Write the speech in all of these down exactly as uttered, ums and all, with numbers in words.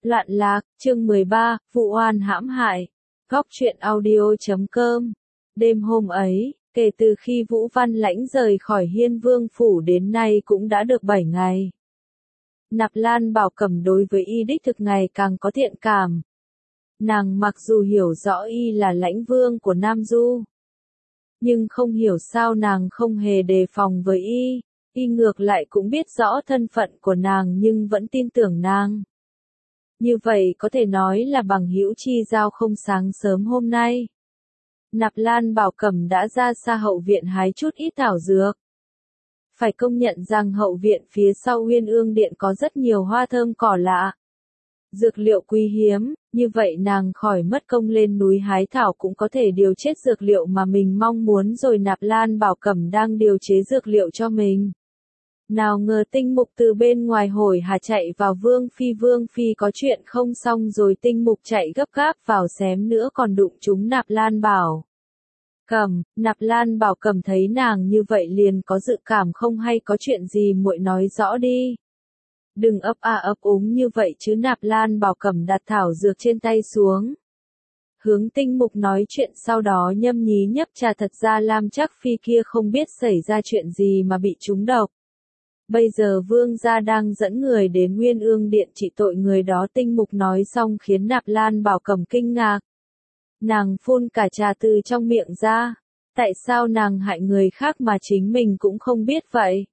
Loạn lạc, chương mười ba, vụ oan hãm hại. Góc truyện audio chấm com. Đêm hôm ấy, kể từ khi Vũ Văn Lãnh rời khỏi Hiên Vương Phủ đến nay cũng đã được bảy ngày. Nạp Lan Bảo Cẩm đối với y đích thực ngày càng có thiện cảm. Nàng mặc dù hiểu rõ y là lãnh vương của Nam Du, nhưng không hiểu sao nàng không hề đề phòng với y, y ngược lại cũng biết rõ thân phận của nàng nhưng vẫn tin tưởng nàng. Như vậy có thể nói là bằng hữu chi giao không sáng sớm hôm nay. Nạp Lan Bảo Cẩm đã ra xa hậu viện hái chút ít thảo dược. Phải công nhận rằng hậu viện phía sau Uyên Ương Điện có rất nhiều hoa thơm cỏ lạ. Dược liệu quý hiếm, như vậy nàng khỏi mất công lên núi hái thảo cũng có thể điều chết dược liệu mà mình mong muốn rồi. Nạp Lan Bảo Cẩm đang điều chế dược liệu cho mình. Nào ngờ Tinh Mục từ bên ngoài hổi hả chạy vào. Vương Phi Vương Phi có chuyện không xong rồi. Tinh Mục chạy gấp gáp vào xém nữa còn đụng trúng Nạp Lan Bảo Cẩm. Nạp Lan Bảo Cẩm thấy nàng như vậy liền có dự cảm không hay, có chuyện gì muội nói rõ đi. Đừng ấp a ấp úng như vậy chứ. Nạp Lan Bảo Cẩm đặt thảo dược trên tay xuống, hướng Tinh Mục nói chuyện, sau đó nhâm nhí nhấp trà. Thật ra Lam Trác Phi kia không biết xảy ra chuyện gì mà bị trúng độc. Bây giờ vương gia đang dẫn người đến Uyên Ương Điện trị tội người đó. Tinh Mục nói xong khiến Nạp Lan Bảo Cẩm kinh ngạc. Nàng phun cả trà từ trong miệng ra. Tại sao nàng hại người khác mà chính mình cũng không biết vậy?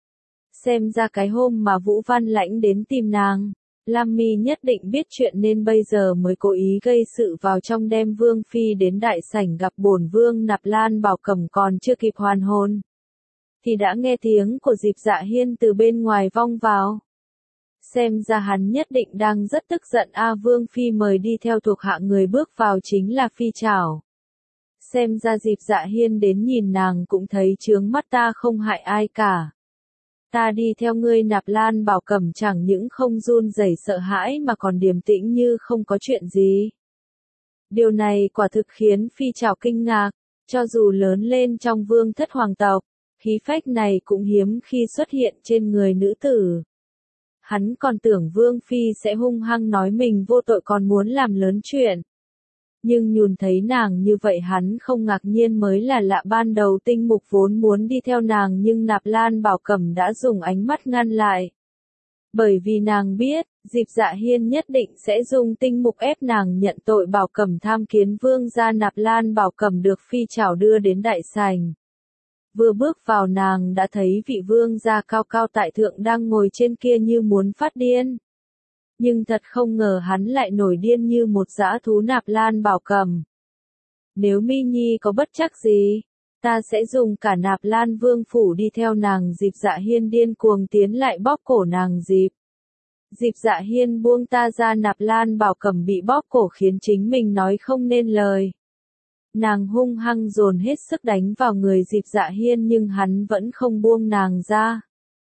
Xem ra cái hôm mà Vũ Văn Lãnh đến tìm nàng, Lam Mi nhất định biết chuyện nên bây giờ mới cố ý gây sự vào trong, đem Vương Phi đến đại sảnh gặp bổn vương. Nạp Lan Bảo Cẩm còn chưa kịp hoàn hồn thì đã nghe tiếng của Diệp Dạ Hiên từ bên ngoài vong vào. Xem ra hắn nhất định đang rất tức giận. A Vương Phi mời đi theo thuộc hạ người bước vào chính là Phi Trảo. Xem ra Diệp Dạ Hiên đến nhìn nàng cũng thấy chướng mắt. Ta không hại ai cả. Ta đi theo ngươi. Nạp Lan Bảo Cẩm chẳng những không run rẩy sợ hãi mà còn điềm tĩnh như không có chuyện gì. Điều này quả thực khiến Phi Trảo kinh ngạc. Cho dù lớn lên trong vương thất hoàng tộc, khí phách này cũng hiếm khi xuất hiện trên người nữ tử. Hắn còn tưởng Vương Phi sẽ hung hăng nói mình vô tội còn muốn làm lớn chuyện. Nhưng nhùn thấy nàng như vậy hắn không ngạc nhiên mới là lạ. Ban đầu Tinh Mục vốn muốn đi theo nàng nhưng Nạp Lan Bảo Cẩm đã dùng ánh mắt ngăn lại. Bởi vì nàng biết, Diệp Dạ Hiên nhất định sẽ dùng Tinh Mục ép nàng nhận tội. Bảo Cẩm tham kiến vương gia. Nạp Lan Bảo Cẩm được Phi Trảo đưa đến đại sảnh. Vừa bước vào nàng đã thấy vị vương gia cao cao tại thượng đang ngồi trên kia như muốn phát điên. Nhưng thật không ngờ hắn lại nổi điên như một dã thú. Nạp Lan Bảo Cẩm, nếu Mi Nhi có bất trắc gì, ta sẽ dùng cả Nạp Lan Vương Phủ đi theo nàng. Diệp Dạ Hiên điên cuồng tiến lại bóp cổ nàng. Diệp Diệp Dạ Hiên buông ta ra. Nạp Lan Bảo Cẩm bị bóp cổ khiến chính mình nói không nên lời. Nàng hung hăng dồn hết sức đánh vào người Diệp Dạ Hiên nhưng hắn vẫn không buông nàng ra.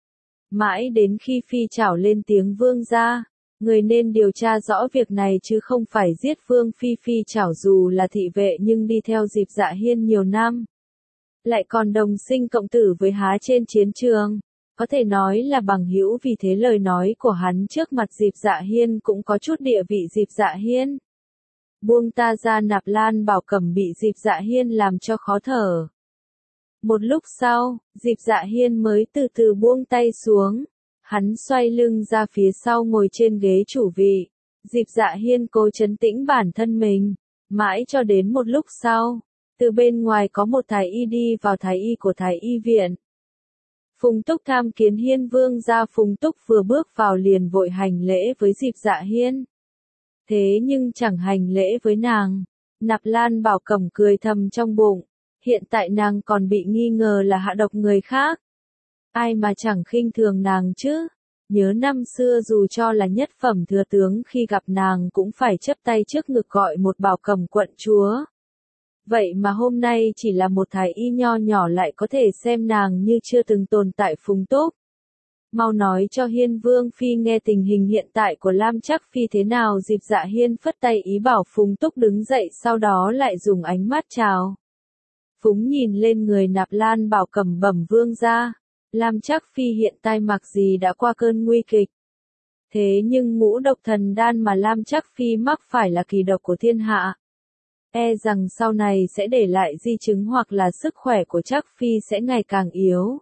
Mãi đến khi Phi Trảo lên tiếng, vương gia, người nên điều tra rõ việc này chứ không phải giết Vương Phi. Phi Trảo dù là thị vệ nhưng đi theo Diệp Dạ Hiên nhiều năm, lại còn đồng sinh cộng tử với há trên chiến trường, có thể nói là bằng hữu. Vì thế lời nói của hắn trước mặt Diệp Dạ Hiên cũng có chút địa vị. Diệp Dạ Hiên, buông ta ra. Nạp Lan Bảo Cẩm bị Diệp Dạ Hiên làm cho khó thở. Một lúc sau, Diệp Dạ Hiên mới từ từ buông tay xuống. Hắn xoay lưng ra phía sau ngồi trên ghế chủ vị. Diệp Dạ Hiên cố trấn tĩnh bản thân mình. Mãi cho đến một lúc sau, từ bên ngoài có một thái y đi vào. Thái y của Thái y viện. Phùng Túc tham kiến Hiên vương gia. Phùng Túc vừa bước vào liền vội hành lễ với Diệp Dạ Hiên. Thế nhưng chẳng hành lễ với nàng. Nạp Lan Bảo Cẩm cười thầm trong bụng. Hiện tại nàng còn bị nghi ngờ là hạ độc người khác. Ai mà chẳng khinh thường nàng chứ. Nhớ năm xưa dù cho là nhất phẩm thừa tướng khi gặp nàng cũng phải chắp tay trước ngực gọi một Bảo Cẩm quận chúa. Vậy mà hôm nay chỉ là một thái y nho nhỏ lại có thể xem nàng như chưa từng tồn tại. Phùng Túc, mau nói cho Hiên Vương Phi nghe tình hình hiện tại của Lam Trác Phi thế nào. Diệp Dạ Hiên phất tay ý bảo Phùng Túc đứng dậy, sau đó lại dùng ánh mắt chào phúng nhìn lên người Nạp Lan Bảo Cẩm. Bẩm vương gia, Lam Trác Phi hiện tại mặc gì đã qua cơn nguy kịch. Thế nhưng ngũ độc thần đan mà Lam Trắc Phi mắc phải là kỳ độc của thiên hạ. E rằng sau này sẽ để lại di chứng hoặc là sức khỏe của Trắc Phi sẽ ngày càng yếu.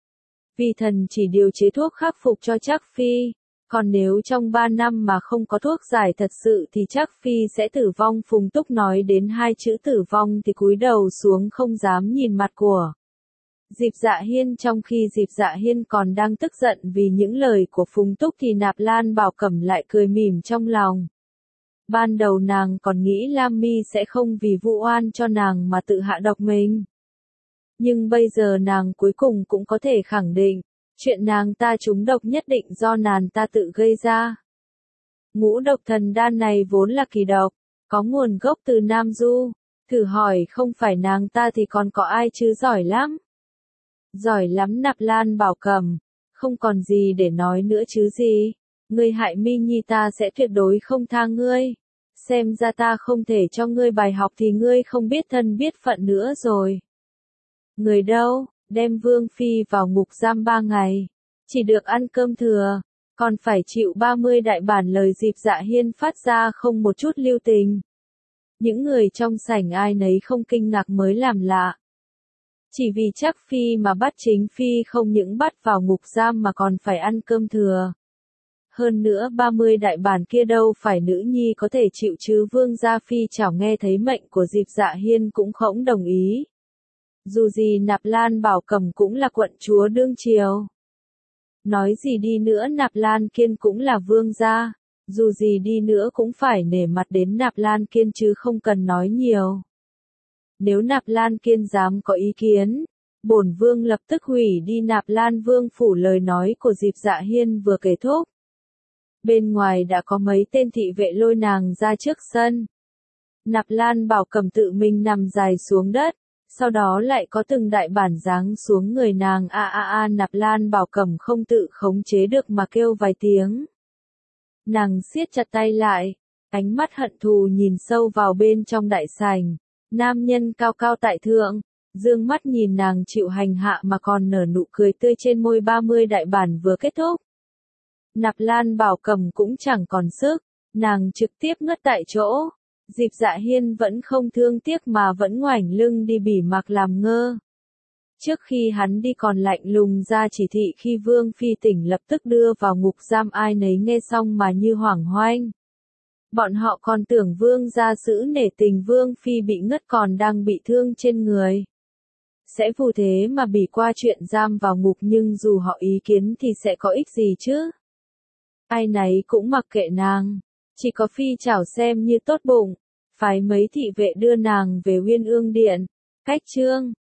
Vi thần chỉ điều chế thuốc khắc phục cho Trắc Phi, còn nếu trong ba năm mà không có thuốc giải thật sự thì Trắc Phi sẽ tử vong. Phùng Túc nói đến hai chữ tử vong thì cúi đầu xuống không dám nhìn mặt của Diệp Dạ Hiên. Trong khi Diệp Dạ Hiên còn đang tức giận vì những lời của Phùng Túc thì Nạp Lan Bảo Cẩm lại cười mỉm trong lòng. Ban đầu nàng còn nghĩ Lam Mi sẽ không vì vu oan cho nàng mà tự hạ độc mình. Nhưng bây giờ nàng cuối cùng cũng có thể khẳng định, chuyện nàng ta trúng độc nhất định do nàng ta tự gây ra. Ngũ độc thần đan này vốn là kỳ độc, có nguồn gốc từ Nam Du, thử hỏi không phải nàng ta thì còn có ai chứ. Giỏi lắm. Giỏi lắm Nạp Lan Bảo Cẩm, không còn gì để nói nữa chứ gì. Ngươi hại Mi Nhi ta sẽ tuyệt đối không tha ngươi. Xem ra ta không thể cho ngươi bài học thì ngươi không biết thân biết phận nữa rồi. Người đâu, đem Vương Phi vào ngục giam ba ngày, chỉ được ăn cơm thừa, còn phải chịu ba mươi đại bản. Lời Diệp Dạ Hiên phát ra không một chút lưu tình. Những người trong sảnh ai nấy không kinh ngạc mới làm lạ. Chỉ vì Trắc Phi mà bắt chính Phi không những bắt vào ngục giam mà còn phải ăn cơm thừa. Hơn nữa ba mươi đại bản kia đâu phải nữ nhi có thể chịu chứ. Vương Gia Phi chảo nghe thấy mệnh của Diệp Dạ Hiên cũng khổng đồng ý. Dù gì Nạp Lan Bảo Cẩm cũng là quận chúa đương triều. Nói gì đi nữa Nạp Lan Kiên cũng là vương gia. Dù gì đi nữa cũng phải nể mặt đến Nạp Lan Kiên chứ không cần nói nhiều. Nếu Nạp Lan Kiên dám có ý kiến, bổn vương lập tức hủy đi Nạp Lan Vương phủ. Lời nói của Diệp Dạ Hiên vừa kết thúc, bên ngoài đã có mấy tên thị vệ lôi nàng ra trước sân. Nạp Lan Bảo Cẩm tự mình nằm dài xuống đất, sau đó lại có từng đại bản giáng xuống người nàng. A a a Nạp Lan Bảo Cẩm không tự khống chế được mà kêu vài tiếng. Nàng siết chặt tay lại, ánh mắt hận thù nhìn sâu vào bên trong đại sảnh. Nam nhân cao cao tại thượng, dương mắt nhìn nàng chịu hành hạ mà còn nở nụ cười tươi trên môi. ba mươi đại bản vừa kết thúc, Nạp Lan Bảo Cẩm cũng chẳng còn sức, nàng trực tiếp ngất tại chỗ. Diệp Dạ Hiên vẫn không thương tiếc mà vẫn ngoảnh lưng đi bỉ mặc làm ngơ. Trước khi hắn đi còn lạnh lùng ra chỉ thị khi Vương Phi tỉnh lập tức đưa vào ngục giam. Ai nấy nghe xong mà như hoảng hoanh. Bọn họ còn tưởng Vương gia giữ nể tình Vương Phi bị ngất còn đang bị thương trên người, sẽ phù thế mà bỉ qua chuyện giam vào ngục. Nhưng dù họ ý kiến thì sẽ có ích gì chứ. Ai nấy cũng mặc kệ nàng, chỉ có Phi chảo xem như tốt bụng, phái mấy thị vệ đưa nàng về Uyên Ương Điện. Cách chương